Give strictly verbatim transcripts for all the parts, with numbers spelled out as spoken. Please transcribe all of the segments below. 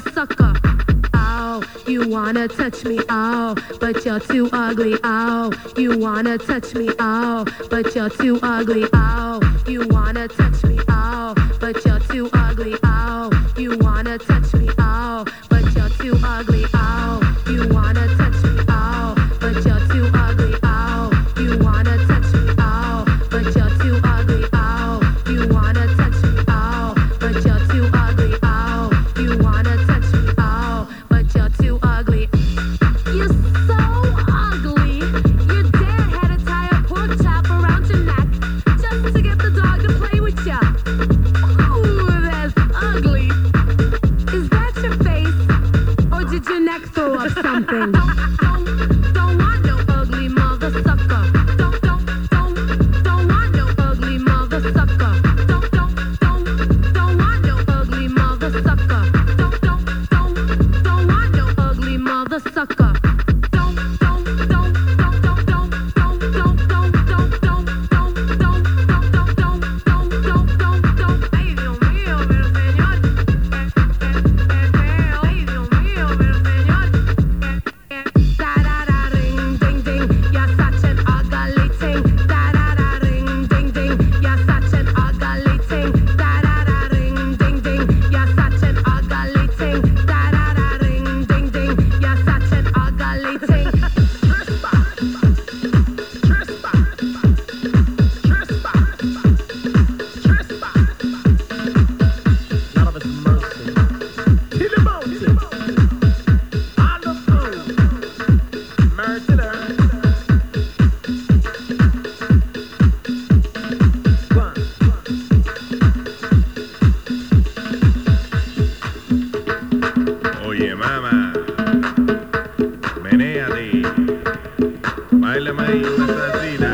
sucker. Oh, you wanna touch me, oh, but you're too ugly, oh. You wanna touch me, oh, but you're too ugly, oh. You wanna touch me, oh, but you're too ugly, oh. You wanna touch me, oh, but you're too ugly, oh. You wanna touch me, oh, but you're too ugly, oh. You wanna touch me, oh, but you're too ugly, oh. You wanna touch me, oh, but you're too ugly, oh. You wanna touch me, oh, but you're too ugly. You're so ugly. Your dad had to tie a pork chop around your neck just to get the dog to play with ya. Ooh, that's ugly. Is that your face? Or did your neck throw up something? Don't, don't, don't want no ugly mother sucker. Don't, don't, don't, don't want no ugly mother sucker. Don't, don't, don't, don't want no ugly mother sucker. Don't, don't, don't, don't want no ugly mother sucker. Don't, don't, don't, don't, don't, don't, don't, don't, don't, don't, don't, don't, don't, don't, don't, don't, don't, don't. Ay, Dios mío, pero señor. Ay, Dios mío, pero señor. Da-da-da, ring, ding, ding. You're such an ugly thing. Da-da-da, ring, ding, ding. You're such an ugly thing. Da-da-da, ring, ding, ding. You're such an ugly thing. Da-da-da, ring, ding, ding. You're such an ugly thing. None of it's mercy. To the mountain. On the food. Mercy learn. One. Oye, mamá, menéate, báilame ahí una salsita.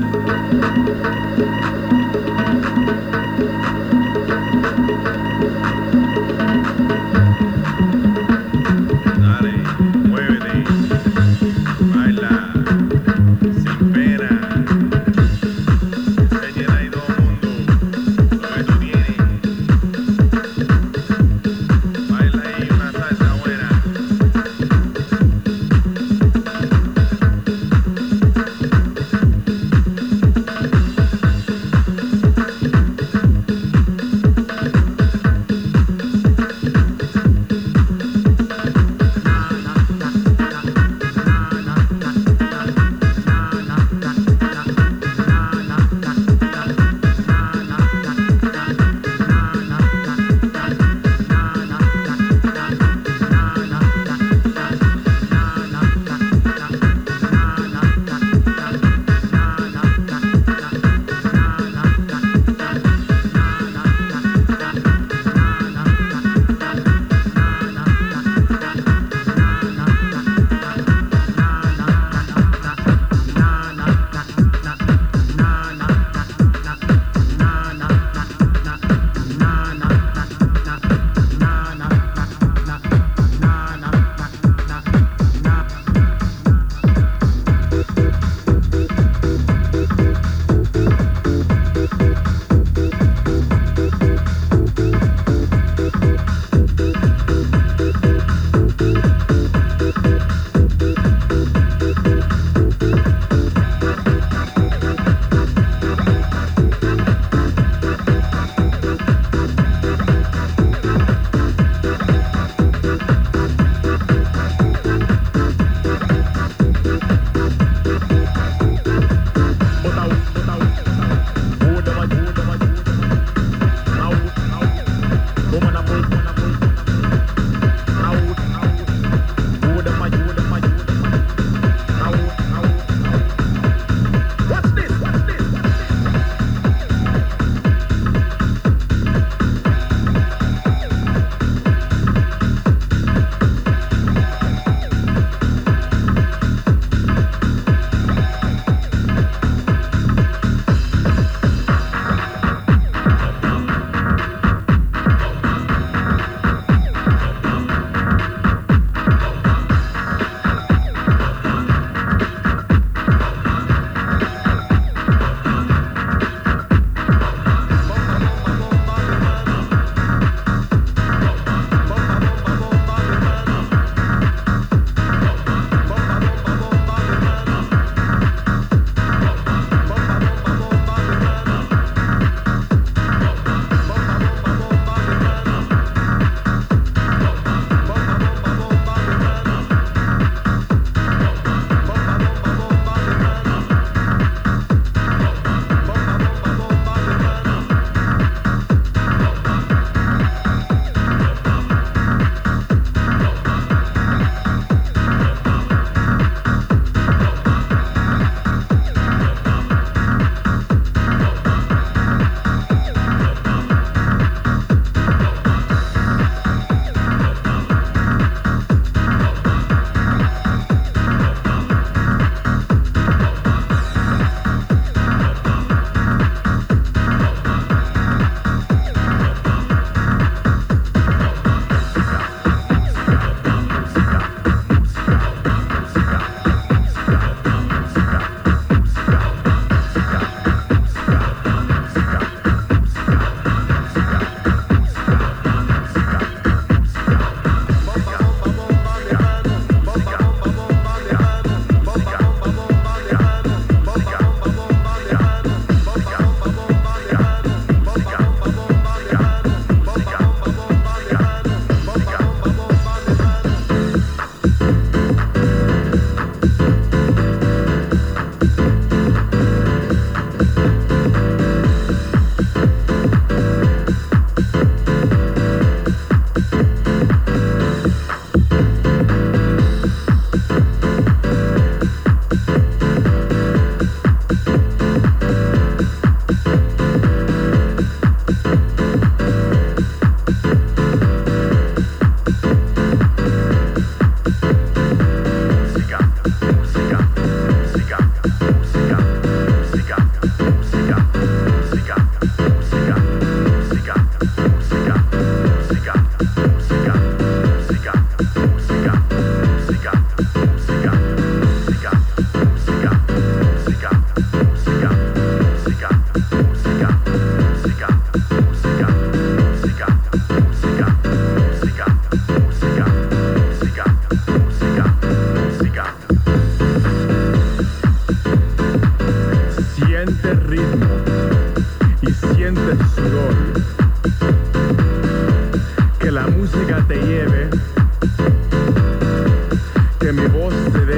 Dale, muévete, baila, sin pena, enséñale ahí todo el mundo lo que tú tienes. Baila ahí una salsa buena. te lleve, que mi voz te